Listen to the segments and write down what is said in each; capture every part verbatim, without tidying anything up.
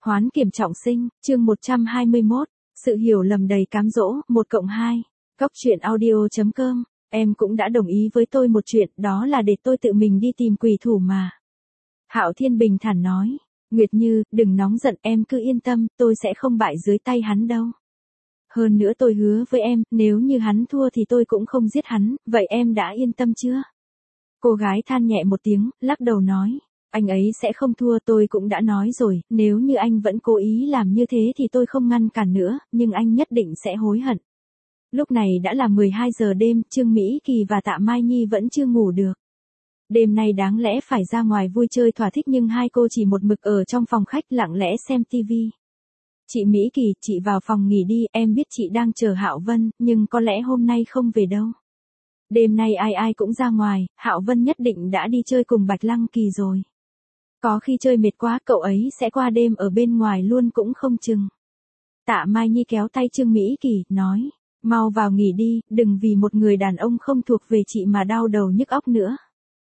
Hoán kiểm trọng sinh, chương một trăm hai mươi mốt, sự hiểu lầm đầy cám dỗ, một cộng hai. Cóc truyện audio chấm com, em cũng đã đồng ý với tôi một chuyện, đó là để tôi tự mình đi tìm quỷ thủ mà. Hạo Thiên bình thản nói, Nguyệt Như, đừng nóng giận, em cứ yên tâm, tôi sẽ không bại dưới tay hắn đâu. Hơn nữa tôi hứa với em, nếu như hắn thua thì tôi cũng không giết hắn, vậy em đã yên tâm chưa? Cô gái than nhẹ một tiếng, lắc đầu nói, anh ấy sẽ không thua, tôi cũng đã nói rồi, nếu như anh vẫn cố ý làm như thế thì tôi không ngăn cản nữa, nhưng anh nhất định sẽ hối hận. Lúc này đã là mười hai giờ đêm, Trương Mỹ Kỳ và Tạ Mai Nhi vẫn chưa ngủ được. Đêm nay đáng lẽ phải ra ngoài vui chơi thỏa thích nhưng hai cô chỉ một mực ở trong phòng khách lặng lẽ xem tivi. Chị Mỹ Kỳ, chị vào phòng nghỉ đi, em biết chị đang chờ Hạo Vân, nhưng có lẽ hôm nay không về đâu. Đêm nay ai ai cũng ra ngoài, Hạo Vân nhất định đã đi chơi cùng Bạch Lăng Kỳ rồi. Có khi chơi mệt quá cậu ấy sẽ qua đêm ở bên ngoài luôn cũng không chừng. Tạ Mai Nhi kéo tay Trương Mỹ Kỳ, nói, mau vào nghỉ đi, đừng vì một người đàn ông không thuộc về chị mà đau đầu nhức óc nữa.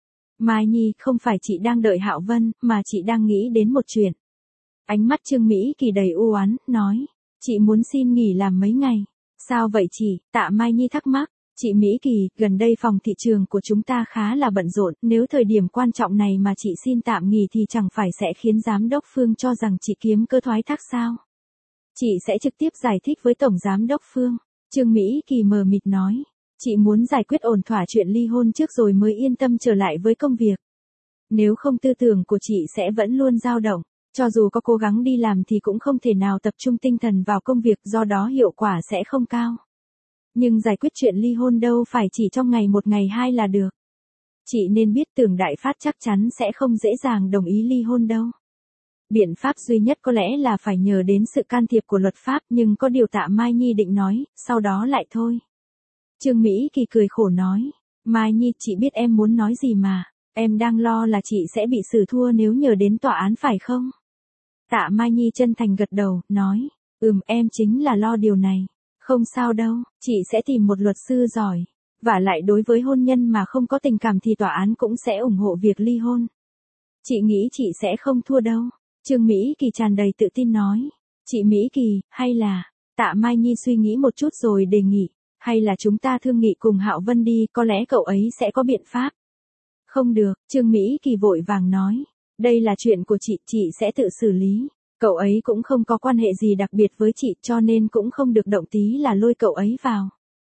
Mai Nhi, không phải chị đang đợi Hạo Vân, mà chị đang nghĩ đến một chuyện. Ánh mắt Trương Mỹ Kỳ đầy u oán, nói, chị muốn xin nghỉ làm mấy ngày. Sao vậy chị? Tạ Mai Nhi thắc mắc. Chị Mỹ Kỳ, gần đây phòng thị trường của chúng ta khá là bận rộn, nếu thời điểm quan trọng này mà chị xin tạm nghỉ thì chẳng phải sẽ khiến giám đốc Phương cho rằng chị kiếm cơ thoái thác sao? Chị sẽ trực tiếp giải thích với tổng giám đốc Phương. Trương Mỹ Kỳ mờ mịt nói, chị muốn giải quyết ổn thỏa chuyện ly hôn trước rồi mới yên tâm trở lại với công việc. Nếu không tư tưởng của chị sẽ vẫn luôn dao động, cho dù có cố gắng đi làm thì cũng không thể nào tập trung tinh thần vào công việc, do đó hiệu quả sẽ không cao. Nhưng giải quyết chuyện ly hôn đâu phải chỉ trong ngày một ngày hai là được. Chị nên biết Tưởng Đại Phát chắc chắn sẽ không dễ dàng đồng ý ly hôn đâu. Biện pháp duy nhất có lẽ là phải nhờ đến sự can thiệp của luật pháp, nhưng có điều Tạ Mai Nhi định nói, sau đó lại thôi. Trương Mỹ Kỳ cười khổ nói, Mai Nhi, chị biết em muốn nói gì mà, em đang lo là chị sẽ bị xử thua nếu nhờ đến tòa án phải không? Tạ Mai Nhi chân thành gật đầu, nói, ừm, em chính là lo điều này. Không sao đâu, chị sẽ tìm một luật sư giỏi. Vả lại đối với hôn nhân mà không có tình cảm thì tòa án cũng sẽ ủng hộ việc ly hôn. Chị nghĩ chị sẽ không thua đâu. Trương Mỹ Kỳ tràn đầy tự tin nói. Chị Mỹ Kỳ, hay là... Tạ Mai Nhi suy nghĩ một chút rồi đề nghị. Hay là chúng ta thương nghị cùng Hạo Vân đi, có lẽ cậu ấy sẽ có biện pháp. Không được, Trương Mỹ Kỳ vội vàng nói. Đây là chuyện của chị, chị sẽ tự xử lý. Cậu ấy cũng không có quan hệ gì đặc biệt với chị cho nên cũng không được động tí là lôi cậu ấy vào.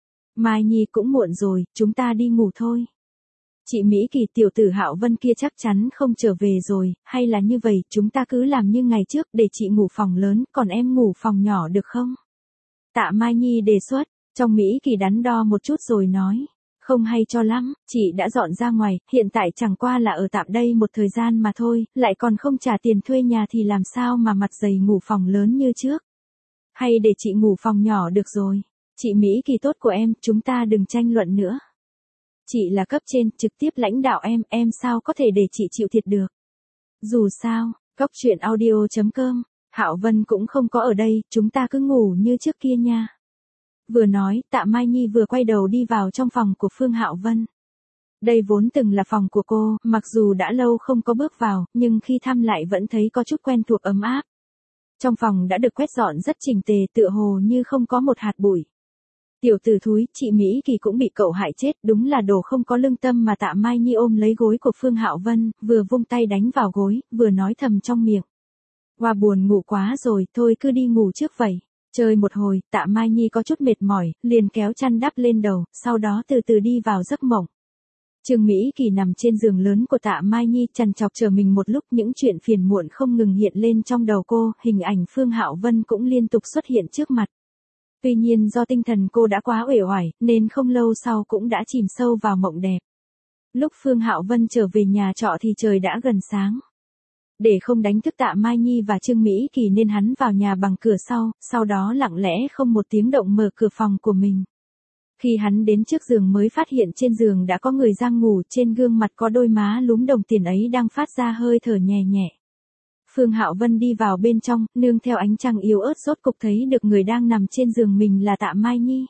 Mai Nhi cũng muộn rồi, chúng ta đi ngủ thôi. Chị Mỹ Kỳ, tiểu tử Hạo Vân kia chắc chắn không trở về rồi, hay là như vậy, chúng ta cứ làm như ngày trước để chị ngủ phòng lớn, còn em ngủ phòng nhỏ được không? Tạ Mai Nhi đề xuất, trong Mỹ Kỳ đắn đo một chút rồi nói. Không hay cho lắm, chị đã dọn ra ngoài, hiện tại chẳng qua là ở tạm đây một thời gian mà thôi, lại còn không trả tiền thuê nhà thì làm sao mà mặt dày ngủ phòng lớn như trước. Hay để chị ngủ phòng nhỏ được rồi. Chị Mỹ Kỳ tốt của em, chúng ta đừng tranh luận nữa. Chị là cấp trên, trực tiếp lãnh đạo em, em sao có thể để chị chịu thiệt được. Dù sao, cóc truyện audio chấm com, Hạo Vân cũng không có ở đây, chúng ta cứ ngủ như trước kia nha. Vừa nói, Tạ Mai Nhi vừa quay đầu đi vào trong phòng của Phương Hạo Vân. Đây vốn từng là phòng của cô, mặc dù đã lâu không có bước vào, nhưng khi thăm lại vẫn thấy có chút quen thuộc ấm áp. Trong phòng đã được quét dọn rất chỉnh tề, tựa hồ như không có một hạt bụi. Tiểu tử thúi, chị Mỹ Kỳ cũng bị cậu hại chết, đúng là đồ không có lương tâm mà. Tạ Mai Nhi ôm lấy gối của Phương Hạo Vân, vừa vung tay đánh vào gối, vừa nói thầm trong miệng. Hoa buồn ngủ quá rồi, thôi cứ đi ngủ trước vậy. Chơi một hồi, Tạ Mai Nhi có chút mệt mỏi, liền kéo chăn đắp lên đầu, sau đó từ từ đi vào giấc mộng. Trương Mỹ Kỳ nằm trên giường lớn của Tạ Mai Nhi, trằn trọc chờ mình một lúc, những chuyện phiền muộn không ngừng hiện lên trong đầu cô, hình ảnh Phương Hạo Vân cũng liên tục xuất hiện trước mặt. Tuy nhiên do tinh thần cô đã quá uể oải, nên không lâu sau cũng đã chìm sâu vào mộng đẹp. Lúc Phương Hạo Vân trở về nhà trọ thì trời đã gần sáng. Để không đánh thức Tạ Mai Nhi và Trương Mỹ Kỳ nên hắn vào nhà bằng cửa sau, sau đó lặng lẽ không một tiếng động mở cửa phòng của mình. Khi hắn đến trước giường mới phát hiện trên giường đã có người đang ngủ, trên gương mặt có đôi má lúm đồng tiền ấy đang phát ra hơi thở nhẹ nhẹ. Phương Hạo Vân đi vào bên trong, nương theo ánh trăng yếu ớt rốt cục thấy được người đang nằm trên giường mình là Tạ Mai Nhi.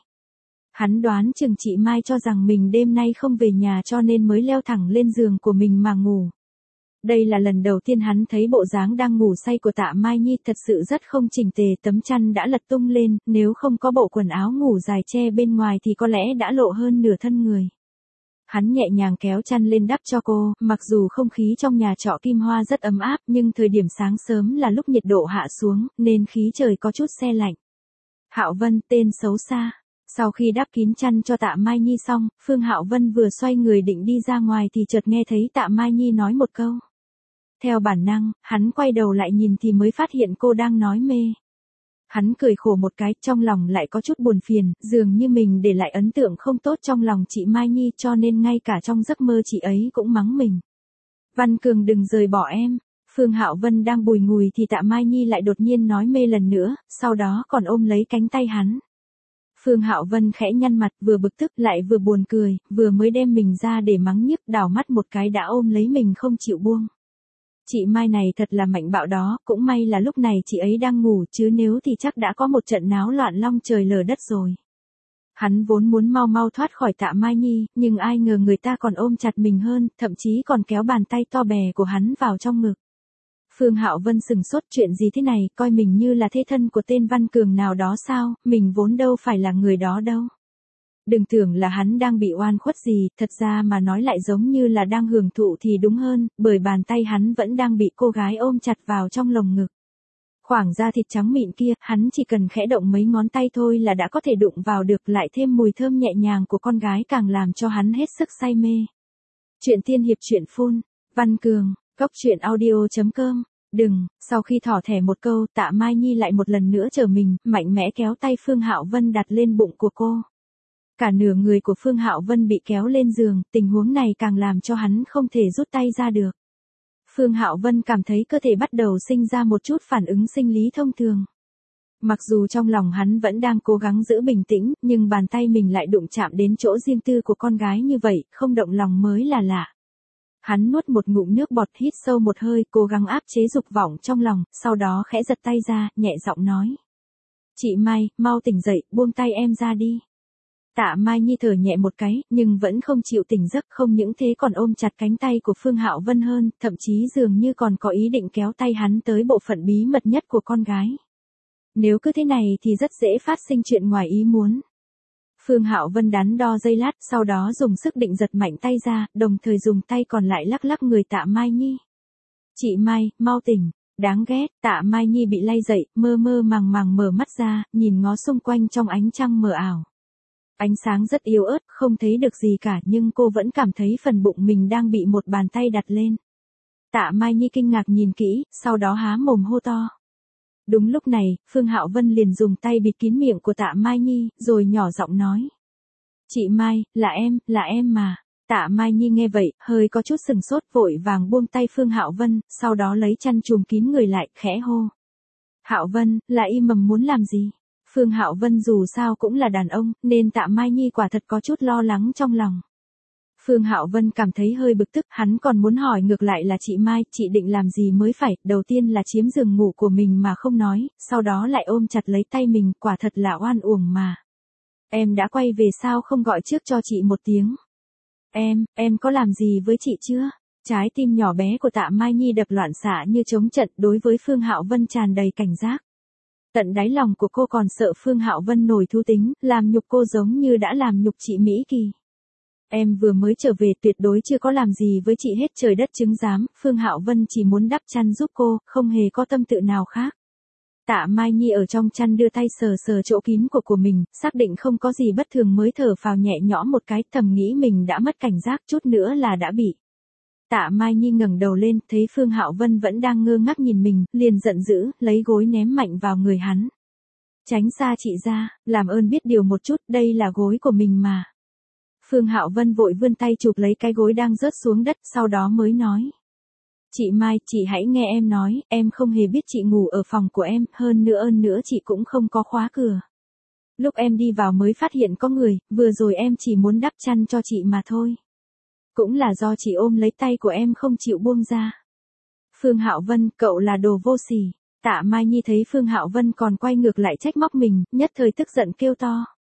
Hắn đoán chừng chị Mai cho rằng mình đêm nay không về nhà cho nên mới leo thẳng lên giường của mình mà ngủ. Đây là lần đầu tiên hắn thấy bộ dáng đang ngủ say của Tạ Mai Nhi, thật sự rất không chỉnh tề, tấm chăn đã lật tung lên, nếu không có bộ quần áo ngủ dài che bên ngoài thì có lẽ đã lộ hơn nửa thân người. Hắn nhẹ nhàng kéo chăn lên đắp cho cô, mặc dù không khí trong nhà trọ Kim Hoa rất ấm áp, nhưng thời điểm sáng sớm là lúc nhiệt độ hạ xuống, nên khí trời có chút se lạnh. Hạo Vân, tên xấu xa. Sau khi đắp kín chăn cho Tạ Mai Nhi xong, Phương Hạo Vân vừa xoay người định đi ra ngoài thì chợt nghe thấy Tạ Mai Nhi nói một câu. Theo bản năng, hắn quay đầu lại nhìn thì mới phát hiện cô đang nói mê. Hắn cười khổ một cái, trong lòng lại có chút buồn phiền, dường như mình để lại ấn tượng không tốt trong lòng chị Mai Nhi, cho nên ngay cả trong giấc mơ chị ấy cũng mắng mình. Văn Cường, đừng rời bỏ em. Phương Hạo Vân đang bùi ngùi thì Tạ Mai Nhi lại đột nhiên nói mê lần nữa, sau đó còn ôm lấy cánh tay hắn. Phương Hạo Vân khẽ nhăn mặt, vừa bực tức lại vừa buồn cười, vừa mới đem mình ra để mắng nhức, đảo mắt một cái đã ôm lấy mình không chịu buông. Chị Mai này thật là mạnh bạo đó, cũng may là lúc này chị ấy đang ngủ, chứ nếu thì chắc đã có một trận náo loạn long trời lở đất rồi. Hắn vốn muốn mau mau thoát khỏi Tạ Mai Nhi, nhưng ai ngờ người ta còn ôm chặt mình hơn, thậm chí còn kéo bàn tay to bè của hắn vào trong ngực. Phương Hạo Vân sừng sốt, chuyện gì thế này, coi mình như là thế thân của tên Văn Cường nào đó sao, mình vốn đâu phải là người đó đâu. Đừng tưởng là hắn đang bị oan khuất gì, thật ra mà nói lại giống như là đang hưởng thụ thì đúng hơn, bởi bàn tay hắn vẫn đang bị cô gái ôm chặt vào trong lồng ngực. Khoảng da thịt trắng mịn kia, hắn chỉ cần khẽ động mấy ngón tay thôi là đã có thể đụng vào được, lại thêm mùi thơm nhẹ nhàng của con gái càng làm cho hắn hết sức say mê. Chuyện tiên hiệp truyện phun, Văn Cường, cốc truyện audio chấm com. Đừng, sau khi thỏ thẻ một câu, Tạ Mai Nhi lại một lần nữa trở mình, mạnh mẽ kéo tay Phương Hạo Vân đặt lên bụng của cô. Cả nửa người của Phương Hạo Vân bị kéo lên giường, tình huống này càng làm cho hắn không thể rút tay ra được. Phương Hạo Vân cảm thấy cơ thể bắt đầu sinh ra một chút phản ứng sinh lý thông thường. Mặc dù trong lòng hắn vẫn đang cố gắng giữ bình tĩnh, nhưng bàn tay mình lại đụng chạm đến chỗ riêng tư của con gái như vậy, không động lòng mới là lạ. Hắn nuốt một ngụm nước bọt, hít sâu một hơi, cố gắng áp chế dục vọng trong lòng, sau đó khẽ giật tay ra, nhẹ giọng nói. Chị Mai, mau tỉnh dậy, buông tay em ra đi. Tạ Mai Nhi thở nhẹ một cái, nhưng vẫn không chịu tỉnh giấc, không những thế còn ôm chặt cánh tay của Phương Hạo Vân hơn, thậm chí dường như còn có ý định kéo tay hắn tới bộ phận bí mật nhất của con gái. Nếu cứ thế này thì rất dễ phát sinh chuyện ngoài ý muốn. Phương Hạo Vân đắn đo giây lát, sau đó dùng sức định giật mạnh tay ra, đồng thời dùng tay còn lại lắc lắc người Tạ Mai Nhi. Chị Mai, mau tỉnh. Đáng ghét, Tạ Mai Nhi bị lay dậy, mơ mơ màng màng mở mắt ra, nhìn ngó xung quanh trong ánh trăng mờ ảo. Ánh sáng rất yếu ớt, không thấy được gì cả, nhưng cô vẫn cảm thấy phần bụng mình đang bị một bàn tay đặt lên. Tạ Mai Nhi kinh ngạc nhìn kỹ, sau đó há mồm hô to. Đúng lúc này, Phương Hạo Vân liền dùng tay bịt kín miệng của Tạ Mai Nhi, rồi nhỏ giọng nói. Chị Mai, là em, là em mà. Tạ Mai Nhi nghe vậy, hơi có chút sừng sốt, vội vàng buông tay Phương Hạo Vân, sau đó lấy chăn trùm kín người lại, khẽ hô. Hạo Vân, là y mầm muốn làm gì? Phương Hạo Vân dù sao cũng là đàn ông, nên Tạ Mai Nhi quả thật có chút lo lắng trong lòng. Phương Hạo Vân cảm thấy hơi bực tức, hắn còn muốn hỏi ngược lại là chị Mai, chị định làm gì mới phải, đầu tiên là chiếm giường ngủ của mình mà không nói, sau đó lại ôm chặt lấy tay mình, quả thật là oan uổng mà. Em đã quay về sao không gọi trước cho chị một tiếng? Em, em có làm gì với chị chưa? Trái tim nhỏ bé của Tạ Mai Nhi đập loạn xạ như trống trận, đối với Phương Hạo Vân tràn đầy cảnh giác. Tận đáy lòng của cô còn sợ Phương Hạo Vân nổi thú tính, làm nhục cô giống như đã làm nhục chị Mỹ Kỳ. Em vừa mới trở về, tuyệt đối chưa có làm gì với chị hết, trời đất chứng giám, Phương Hạo Vân chỉ muốn đắp chăn giúp cô, không hề có tâm tự nào khác. Tạ Mai Nhi ở trong chăn đưa tay sờ sờ chỗ kín của của mình, xác định không có gì bất thường mới thở phào nhẹ nhõm một cái, thầm nghĩ mình đã mất cảnh giác, chút nữa là đã bị. Tạ Mai Nhi ngẩng đầu lên, thấy Phương Hạo Vân vẫn đang ngơ ngác nhìn mình, liền giận dữ, lấy gối ném mạnh vào người hắn. Tránh xa chị ra, làm ơn biết điều một chút, đây là gối của mình mà. Phương Hạo Vân vội vươn tay chụp lấy cái gối đang rớt xuống đất, sau đó mới nói. Chị Mai, chị hãy nghe em nói, em không hề biết chị ngủ ở phòng của em, hơn nữa ơn nữa chị cũng không có khóa cửa. Lúc em đi vào mới phát hiện có người, vừa rồi em chỉ muốn đắp chăn cho chị mà thôi. Cũng là do chị ôm lấy tay của em không chịu buông ra. Phương Hạo Vân, cậu là đồ vô sỉ. Tạ Mai Nhi thấy Phương Hạo Vân còn quay ngược lại trách móc mình, nhất thời tức giận kêu to.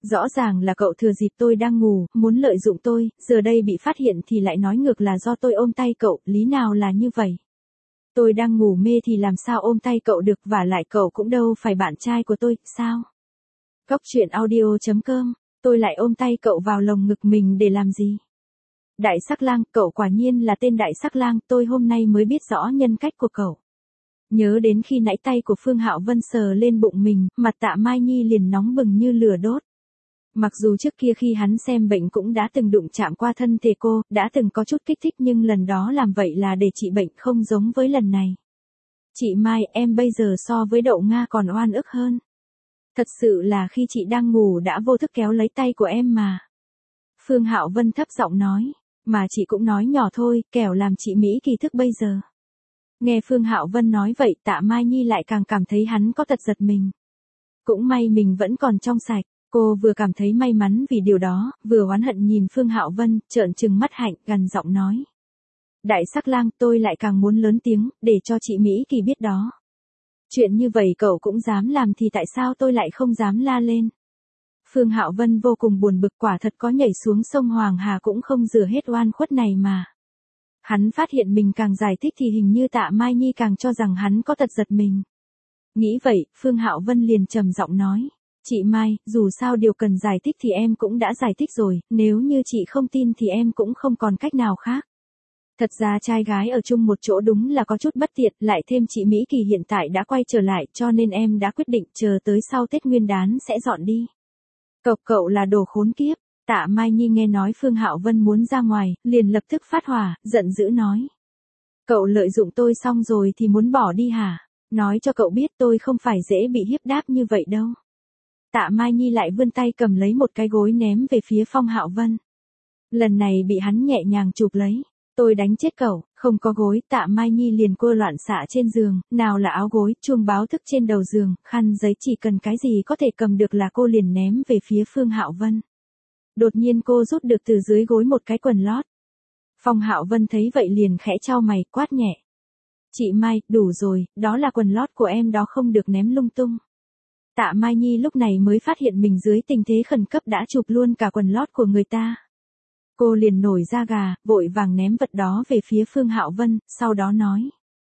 Rõ ràng là cậu thừa dịp tôi đang ngủ, muốn lợi dụng tôi, giờ đây bị phát hiện thì lại nói ngược là do tôi ôm tay cậu, lý nào là như vậy? Tôi đang ngủ mê thì làm sao ôm tay cậu được, và lại cậu cũng đâu phải bạn trai của tôi, sao? Cóc truyện audio chấm com, tôi lại ôm tay cậu vào lồng ngực mình để làm gì? Đại Sắc Lang, cậu quả nhiên là tên Đại Sắc Lang, tôi hôm nay mới biết rõ nhân cách của cậu. Nhớ đến khi nãy tay của Phương Hạo Vân sờ lên bụng mình, mặt Tạ Mai Nhi liền nóng bừng như lửa đốt. Mặc dù trước kia khi hắn xem bệnh cũng đã từng đụng chạm qua thân thể cô, đã từng có chút kích thích, nhưng lần đó làm vậy là để trị bệnh, không giống với lần này. Chị Mai, em bây giờ so với Đậu Nga còn oan ức hơn. Thật sự là khi chị đang ngủ đã vô thức kéo lấy tay của em mà. Phương Hạo Vân thấp giọng nói, mà chị cũng nói nhỏ thôi, kẻo làm chị Mỹ kỳ thức bây giờ. Nghe Phương Hạo Vân nói vậy, Tạ Mai Nhi lại càng cảm thấy hắn có tật giật mình. Cũng may mình vẫn còn trong sạch. Cô vừa cảm thấy may mắn vì điều đó, vừa oán hận nhìn Phương Hạo Vân, trợn trừng mắt hạnh, gằn giọng nói. Đại Sắc Lang, tôi lại càng muốn lớn tiếng, để cho chị Mỹ Kỳ biết đó. Chuyện như vậy cậu cũng dám làm thì tại sao tôi lại không dám la lên? Phương Hạo Vân vô cùng buồn bực, quả thật có nhảy xuống sông Hoàng Hà cũng không rửa hết oan khuất này mà. Hắn phát hiện mình càng giải thích thì hình như Tạ Mai Nhi càng cho rằng hắn có tật giật mình. Nghĩ vậy, Phương Hạo Vân liền trầm giọng nói. Chị Mai, dù sao điều cần giải thích thì em cũng đã giải thích rồi, nếu như chị không tin thì em cũng không còn cách nào khác. Thật ra trai gái ở chung một chỗ đúng là có chút bất tiện, lại thêm chị Mỹ Kỳ hiện tại đã quay trở lại, cho nên em đã quyết định chờ tới sau Tết Nguyên Đán sẽ dọn đi. Cậu cậu là đồ khốn kiếp. Tạ Mai Nhi nghe nói Phương Hạo Vân muốn ra ngoài, liền lập tức phát hỏa, giận dữ nói. Cậu lợi dụng tôi xong rồi thì muốn bỏ đi hả? Nói cho cậu biết tôi không phải dễ bị hiếp đáp như vậy đâu. Tạ Mai Nhi lại vươn tay cầm lấy một cái gối ném về phía Phong Hạo Vân. Lần này bị hắn nhẹ nhàng chụp lấy. Tôi đánh chết cậu, không có gối, Tạ Mai Nhi liền cua loạn xạ trên giường, nào là áo gối, chuông báo thức trên đầu giường, khăn giấy, chỉ cần cái gì có thể cầm được là cô liền ném về phía Phương Hạo Vân. Đột nhiên cô rút được từ dưới gối một cái quần lót. Phong Hạo Vân thấy vậy liền khẽ chau mày, quát nhẹ. Chị Mai, đủ rồi, đó là quần lót của em đó, không được ném lung tung. Tạ Mai Nhi lúc này mới phát hiện mình dưới tình thế khẩn cấp đã chụp luôn cả quần lót của người ta. Cô liền nổi da gà, vội vàng ném vật đó về phía Phương Hạo Vân, sau đó nói.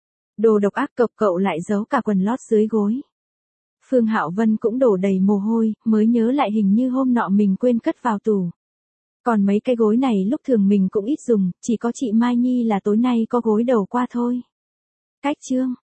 Đồ độc ác, cộc cậu lại giấu cả quần lót dưới gối. Phương Hạo Vân cũng đổ đầy mồ hôi, mới nhớ lại hình như hôm nọ mình quên cất vào tủ. Còn mấy cái gối này lúc thường mình cũng ít dùng, chỉ có chị Mai Nhi là tối nay có gối đầu qua thôi. Cách chương.